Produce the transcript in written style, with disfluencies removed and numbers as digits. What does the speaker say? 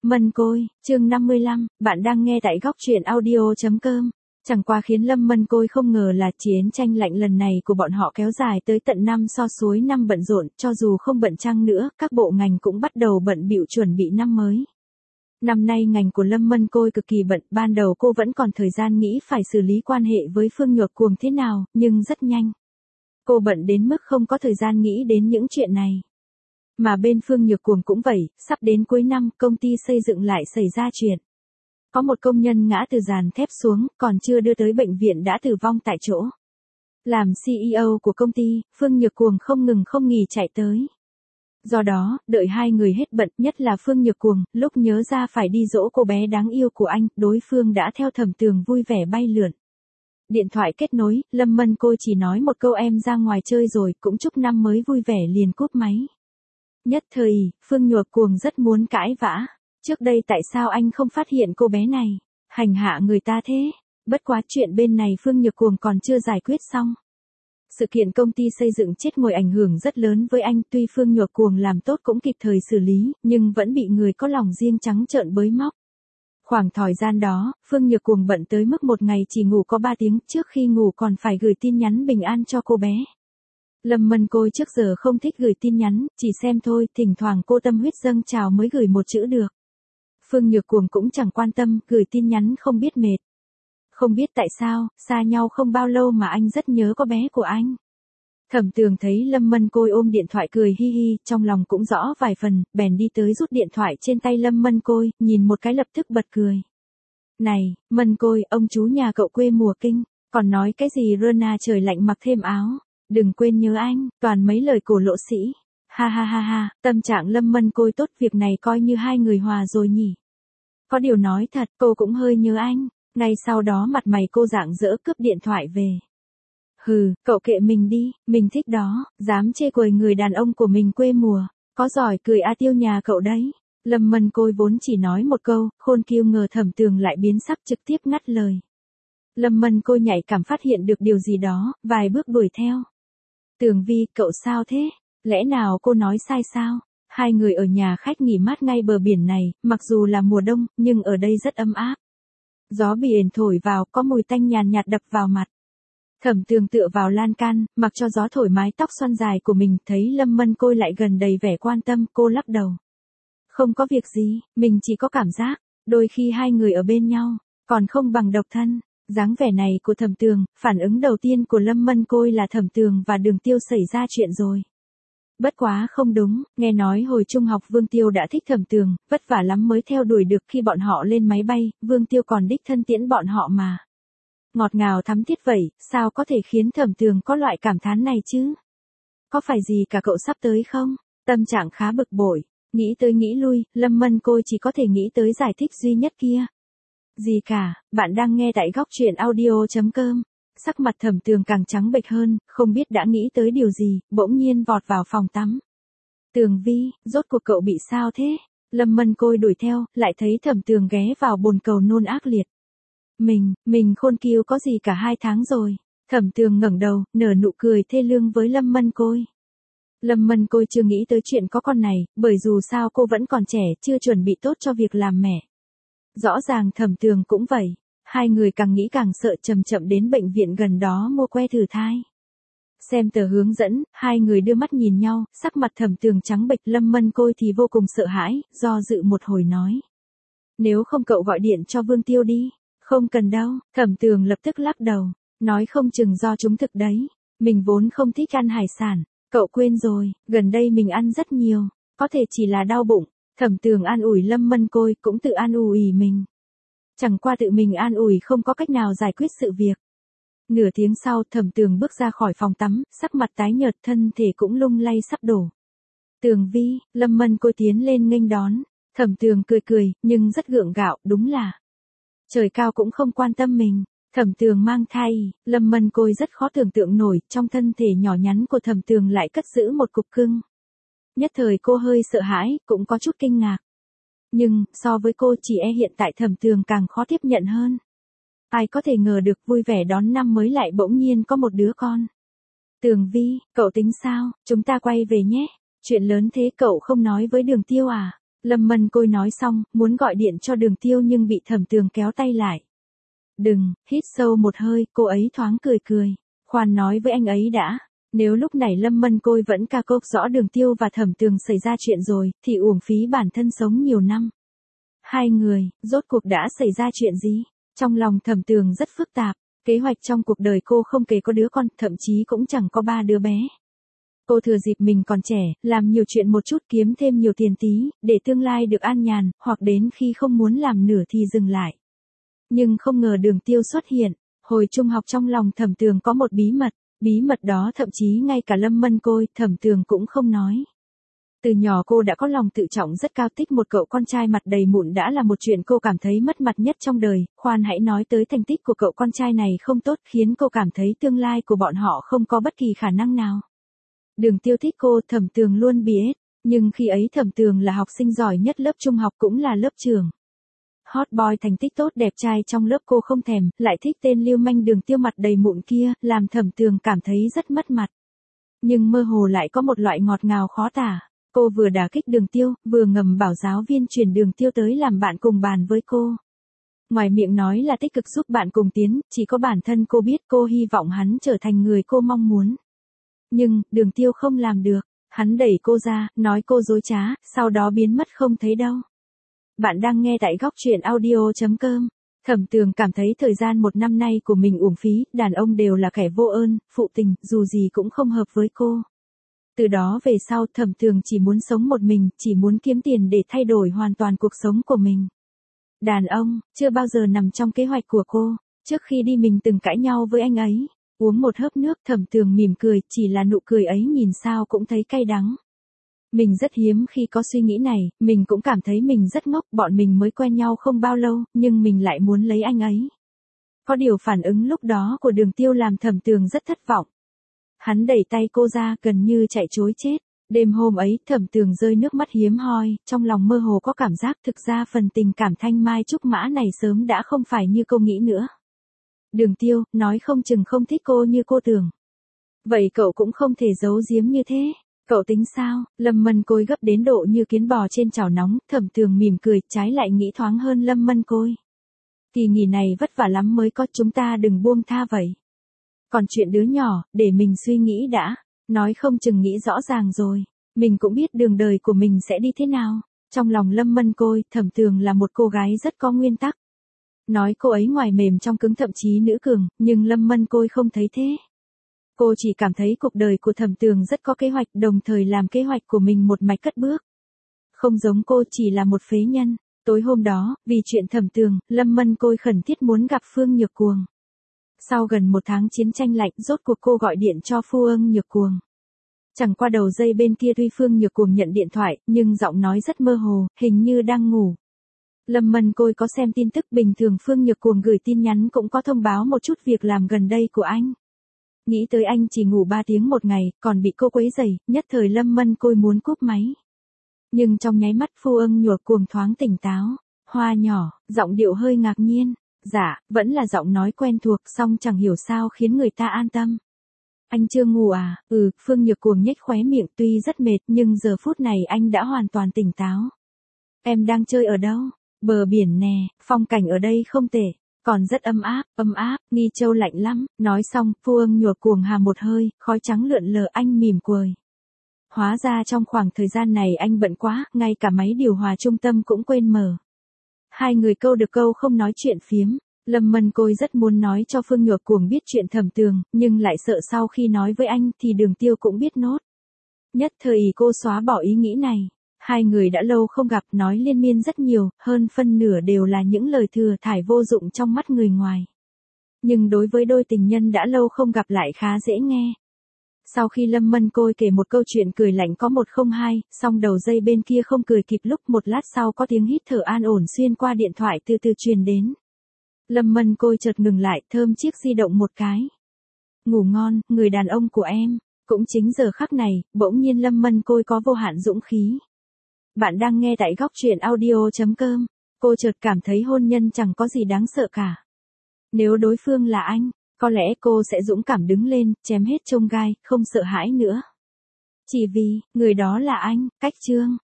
Mân Côi, chương 55, bạn đang nghe tại góc truyện audio.com. Chẳng qua khiến Lâm Mân Côi không ngờ là chiến tranh lạnh lần này của bọn họ kéo dài tới tận năm so suối năm bận rộn, cho dù không bận chăng nữa, các bộ ngành cũng bắt đầu bận bịu chuẩn bị năm mới. Năm nay ngành của Lâm Mân Côi cực kỳ bận, ban đầu cô vẫn còn thời gian nghĩ phải xử lý quan hệ với Phương Nhược Cuồng thế nào, nhưng rất nhanh. Cô bận đến mức không có thời gian nghĩ đến những chuyện này. Mà bên Phương Nhược Cuồng cũng vậy, sắp đến cuối năm, công ty xây dựng lại xảy ra chuyện. Có một công nhân ngã từ giàn thép xuống, còn chưa đưa tới bệnh viện đã tử vong tại chỗ. Làm CEO của công ty, Phương Nhược Cuồng không nghỉ chạy tới. Do đó, đợi hai người hết bận, nhất là Phương Nhược Cuồng, lúc nhớ ra phải đi dỗ cô bé đáng yêu của anh, đối phương đã theo Thẩm Tường vui vẻ bay lượn. Điện thoại kết nối, Lâm Mân Côi chỉ nói một câu em ra ngoài chơi rồi, cũng chúc năm mới vui vẻ liền cúp máy. Nhất thời, Phương Nhược Cuồng rất muốn cãi vã. Trước đây tại sao anh không phát hiện cô bé này? Hành hạ người ta thế. Bất quá chuyện bên này Phương Nhược Cuồng còn chưa giải quyết xong. Sự kiện công ty xây dựng chết ngồi ảnh hưởng rất lớn với anh. Tuy Phương Nhược Cuồng làm tốt cũng kịp thời xử lý, nhưng vẫn bị người có lòng riêng trắng trợn bới móc. Khoảng thời gian đó, Phương Nhược Cuồng bận tới mức một ngày chỉ ngủ có 3 tiếng, trước khi ngủ còn phải gửi tin nhắn bình an cho cô bé. Lâm Mân Côi trước giờ không thích gửi tin nhắn, chỉ xem thôi, thỉnh thoảng cô tâm huyết dâng trào mới gửi một chữ được. Phương Nhược Cuồng cũng chẳng quan tâm, gửi tin nhắn không biết mệt. Không biết tại sao, xa nhau không bao lâu mà anh rất nhớ cô bé của anh. Thẩm Tường thấy Lâm Mân Côi ôm điện thoại cười hi hi, trong lòng cũng rõ vài phần, bèn đi tới rút điện thoại trên tay Lâm Mân Côi, nhìn một cái lập tức bật cười. Này, Mân Côi, ông chú nhà cậu quê mùa kinh, còn nói cái gì Rona trời lạnh mặc thêm áo. Đừng quên nhớ anh, toàn mấy lời cổ lỗ sĩ. Ha ha ha ha, tâm trạng Lâm Mân Côi tốt, việc này coi như hai người hòa rồi nhỉ. Có điều nói thật, cô cũng hơi nhớ anh. Ngay sau đó mặt mày cô rạng rỡ cướp điện thoại về. Hừ, cậu kệ mình đi, mình thích đó, dám chê cười người đàn ông của mình quê mùa. Có giỏi cười a tiêu nhà cậu đấy. Lâm Mân Côi vốn chỉ nói một câu, khôn kiêu ngờ Thẩm Tường lại biến sắc trực tiếp ngắt lời. Lâm Mân Côi nhạy cảm phát hiện được điều gì đó, vài bước đuổi theo. Tường Vi, cậu sao thế? Lẽ nào cô nói sai sao? Hai người ở nhà khách nghỉ mát ngay bờ biển này, mặc dù là mùa đông, nhưng ở đây rất ấm áp. Gió biển thổi vào, có mùi tanh nhàn nhạt đập vào mặt. Thẩm Tường tựa vào lan can, mặc cho gió thổi mái tóc xoăn dài của mình, thấy Lâm Mân Côi lại gần đầy vẻ quan tâm, cô lắc đầu. Không có việc gì, mình chỉ có cảm giác, đôi khi hai người ở bên nhau, còn không bằng độc thân. Dáng vẻ này của Thẩm Tường, phản ứng đầu tiên của Lâm Mân Côi là Thẩm Tường và Đường Tiêu xảy ra chuyện rồi. Bất quá không đúng, nghe nói hồi trung học Vương Tiêu đã thích Thẩm Tường, vất vả lắm mới theo đuổi được, khi bọn họ lên máy bay, Vương Tiêu còn đích thân tiễn bọn họ mà. Ngọt ngào thắm thiết vậy, sao có thể khiến Thẩm Tường có loại cảm thán này chứ? Có phải gì cả cậu sắp tới không? Tâm trạng khá bực bội, nghĩ tới nghĩ lui, Lâm Mân Côi chỉ có thể nghĩ tới giải thích duy nhất kia. Gì cả, bạn đang nghe tại góc truyện audio.com. Sắc mặt Thẩm Tường càng trắng bệch hơn, không biết đã nghĩ tới điều gì, bỗng nhiên vọt vào phòng tắm. Tường Vi, rốt cuộc cậu bị sao thế? Lâm Mân Côi đuổi theo, lại thấy Thẩm Tường ghé vào bồn cầu nôn ác liệt. Mình khôn kiêu có gì cả 2 tháng rồi. Thẩm Tường ngẩng đầu, nở nụ cười thê lương với Lâm Mân Côi. Lâm Mân Côi chưa nghĩ tới chuyện có con này, bởi dù sao cô vẫn còn trẻ, chưa chuẩn bị tốt cho việc làm mẹ. Rõ ràng Thẩm Tường cũng vậy. Hai người càng nghĩ càng sợ, chậm chậm đến bệnh viện gần đó mua que thử thai. Xem tờ hướng dẫn, hai người đưa mắt nhìn nhau, sắc mặt Thẩm Tường trắng bệch, Lâm Mân Côi thì vô cùng sợ hãi, do dự một hồi nói. Nếu không cậu gọi điện cho Vương Tiêu đi. Không cần đâu, Thẩm Tường lập tức lắc đầu, nói không chừng do chúng thực đấy. Mình vốn không thích ăn hải sản, cậu quên rồi, gần đây mình ăn rất nhiều, có thể chỉ là đau bụng. Thẩm Tường an ủi Lâm Mân Côi, cũng tự an ủi mình. Chẳng qua tự mình an ủi không có cách nào giải quyết sự việc. Nửa tiếng sau, Thẩm Tường bước ra khỏi phòng tắm, sắc mặt tái nhợt, thân thể cũng lung lay sắp đổ. Tường Vi, Lâm Mân Côi tiến lên nghênh đón. Thẩm Tường cười, nhưng rất gượng gạo, đúng là trời cao cũng không quan tâm mình. Thẩm Tường mang thai, Lâm Mân Côi rất khó tưởng tượng nổi, trong thân thể nhỏ nhắn của Thẩm Tường lại cất giữ một cục cưng. Nhất thời cô hơi sợ hãi, cũng có chút kinh ngạc. Nhưng, so với cô chỉ hiện tại Thẩm Tường càng khó tiếp nhận hơn. Ai có thể ngờ được vui vẻ đón năm mới lại bỗng nhiên có một đứa con. Tường Vi, cậu tính sao, chúng ta quay về nhé. Chuyện lớn thế cậu không nói với Đường Tiêu à? Lâm Mân Côi nói xong, muốn gọi điện cho Đường Tiêu nhưng bị Thẩm Tường kéo tay lại. Đừng, hít sâu một hơi, cô ấy thoáng cười cười. Khoan nói với anh ấy đã. Nếu lúc này Lâm Mân Côi vẫn ca cốc rõ Đường Tiêu và Thẩm Tường xảy ra chuyện rồi, thì uổng phí bản thân sống nhiều năm. Hai người, rốt cuộc đã xảy ra chuyện gì? Trong lòng Thẩm Tường rất phức tạp. Kế hoạch trong cuộc đời cô không kể có đứa con, thậm chí cũng chẳng có 3 đứa bé. Cô thừa dịp mình còn trẻ, làm nhiều chuyện một chút kiếm thêm nhiều tiền tí, để tương lai được an nhàn, hoặc đến khi không muốn làm nữa thì dừng lại. Nhưng không ngờ Đường Tiêu xuất hiện. Hồi trung học trong lòng Thẩm Tường có một bí mật đó thậm chí ngay cả Lâm Mân Côi, Thẩm Tường cũng không nói. Từ nhỏ cô đã có lòng tự trọng rất cao, thích một cậu con trai mặt đầy mụn đã là một chuyện cô cảm thấy mất mặt nhất trong đời, khoan hãy nói tới thành tích của cậu con trai này không tốt khiến cô cảm thấy tương lai của bọn họ không có bất kỳ khả năng nào. Đường Tiêu thích cô, Thẩm Tường luôn biết, nhưng khi ấy Thẩm Tường là học sinh giỏi nhất lớp trung học cũng là lớp trưởng. Hot boy thành tích tốt đẹp trai trong lớp cô không thèm, lại thích tên lưu manh Đường Tiêu mặt đầy mụn kia, làm Thẩm Tường cảm thấy rất mất mặt. Nhưng mơ hồ lại có một loại ngọt ngào khó tả. Cô vừa đả kích Đường Tiêu, vừa ngầm bảo giáo viên chuyển Đường Tiêu tới làm bạn cùng bàn với cô. Ngoài miệng nói là tích cực giúp bạn cùng tiến, chỉ có bản thân cô biết cô hy vọng hắn trở thành người cô mong muốn. Nhưng, Đường Tiêu không làm được. Hắn đẩy cô ra, nói cô dối trá, sau đó biến mất không thấy đâu. Bạn đang nghe tại góc truyện audio.com. Thẩm Tường cảm thấy thời gian 1 năm nay của mình uổng phí, đàn ông đều là kẻ vô ơn, phụ tình, dù gì cũng không hợp với cô. Từ đó về sau Thẩm Tường chỉ muốn sống một mình, chỉ muốn kiếm tiền để thay đổi hoàn toàn cuộc sống của mình. Đàn ông, chưa bao giờ nằm trong kế hoạch của cô. Trước khi đi mình từng cãi nhau với anh ấy. Uống một hớp nước, Thẩm Tường mỉm cười, chỉ là nụ cười ấy nhìn sao cũng thấy cay đắng. Mình rất hiếm khi có suy nghĩ này, mình cũng cảm thấy mình rất ngốc, bọn mình mới quen nhau không bao lâu, nhưng mình lại muốn lấy anh ấy. Có điều phản ứng lúc đó của Đường Tiêu làm Thẩm Tường rất thất vọng. Hắn đẩy tay cô ra, gần như chạy trối chết. Đêm hôm ấy, Thẩm Tường rơi nước mắt hiếm hoi, trong lòng mơ hồ có cảm giác thực ra phần tình cảm thanh mai trúc mã này sớm đã không phải như cô nghĩ nữa. Đường Tiêu, nói không chừng không thích cô như cô tưởng. Vậy cậu cũng không thể giấu giếm như thế. Cậu tính sao? Lâm Mân Côi gấp đến độ như kiến bò trên chảo nóng, Thẩm Tường mỉm cười, trái lại nghĩ thoáng hơn Lâm Mân Côi. Kỳ nghỉ này vất vả lắm mới có, chúng ta đừng buông tha vậy. Còn chuyện đứa nhỏ, để mình suy nghĩ đã. Nói không chừng nghĩ rõ ràng rồi. Mình cũng biết đường đời của mình sẽ đi thế nào. Trong lòng Lâm Mân Côi, Thẩm Tường là một cô gái rất có nguyên tắc. Nói cô ấy ngoài mềm trong cứng thậm chí nữ cường, nhưng Lâm Mân Côi không thấy thế. Cô chỉ cảm thấy cuộc đời của Thẩm Tường rất có kế hoạch, đồng thời làm kế hoạch của mình một mạch cất bước. Không giống cô chỉ là một phế nhân. Tối hôm đó, vì chuyện Thẩm Tường, Lâm Mân Côi khẩn thiết muốn gặp Phương Nhược Cuồng. Sau gần 1 tháng chiến tranh lạnh, rốt cuộc cô gọi điện cho Phương Nhược Cuồng. Chẳng qua đầu dây bên kia tuy Phương Nhược Cuồng nhận điện thoại, nhưng giọng nói rất mơ hồ, hình như đang ngủ. Lâm Mân Côi có xem tin tức, bình thường Phương Nhược Cuồng gửi tin nhắn cũng có thông báo một chút việc làm gần đây của anh. Nghĩ tới anh chỉ ngủ 3 tiếng một ngày, còn bị cô quấy rầy, nhất thời Lâm Mân Côi muốn cúp máy. Nhưng trong nháy mắt Phương Nhược Cuồng thoáng tỉnh táo. Hoa nhỏ, giọng điệu hơi ngạc nhiên. Dạ, vẫn là giọng nói quen thuộc, song chẳng hiểu sao khiến người ta an tâm. Anh chưa ngủ à? Phương Nhược Cuồng nhếch khóe miệng, tuy rất mệt nhưng giờ phút này anh đã hoàn toàn tỉnh táo. Em đang chơi ở đâu? Bờ biển nè, phong cảnh ở đây không tệ, còn rất ấm áp, Nghi Châu lạnh lắm. Nói xong, Phương Nhược Cuồng hà một hơi, khói trắng lượn lờ, anh mỉm cười. Hóa ra trong khoảng thời gian này anh bận quá, ngay cả máy điều hòa trung tâm cũng quên mở. Hai người câu được câu không nói chuyện phiếm. Lâm Mân Côi rất muốn nói cho Phương Nhược Cuồng biết chuyện Thẩm Tường, nhưng lại sợ sau khi nói với anh thì Đường Tiêu cũng biết nốt. Nhất thời cô xóa bỏ ý nghĩ này. Hai người đã lâu không gặp, nói liên miên rất nhiều, hơn phân nửa đều là những lời thừa thải vô dụng trong mắt người ngoài. Nhưng đối với đôi tình nhân đã lâu không gặp lại khá dễ nghe. Sau khi Lâm Mân Côi kể một câu chuyện cười lạnh có 102, song đầu dây bên kia không cười kịp, lúc một lát sau có tiếng hít thở an ổn xuyên qua điện thoại từ từ truyền đến. Lâm Mân Côi chợt ngừng lại, thơm chiếc di động một cái. Ngủ ngon, người đàn ông của em. Cũng chính giờ khắc này, bỗng nhiên Lâm Mân Côi có vô hạn dũng khí. Bạn đang nghe tại góc truyện audio.com. Cô chợt cảm thấy hôn nhân chẳng có gì đáng sợ cả. Nếu đối phương là anh, có lẽ cô sẽ dũng cảm đứng lên, chém hết chông gai, không sợ hãi nữa. Chỉ vì, người đó là anh. Cách chương.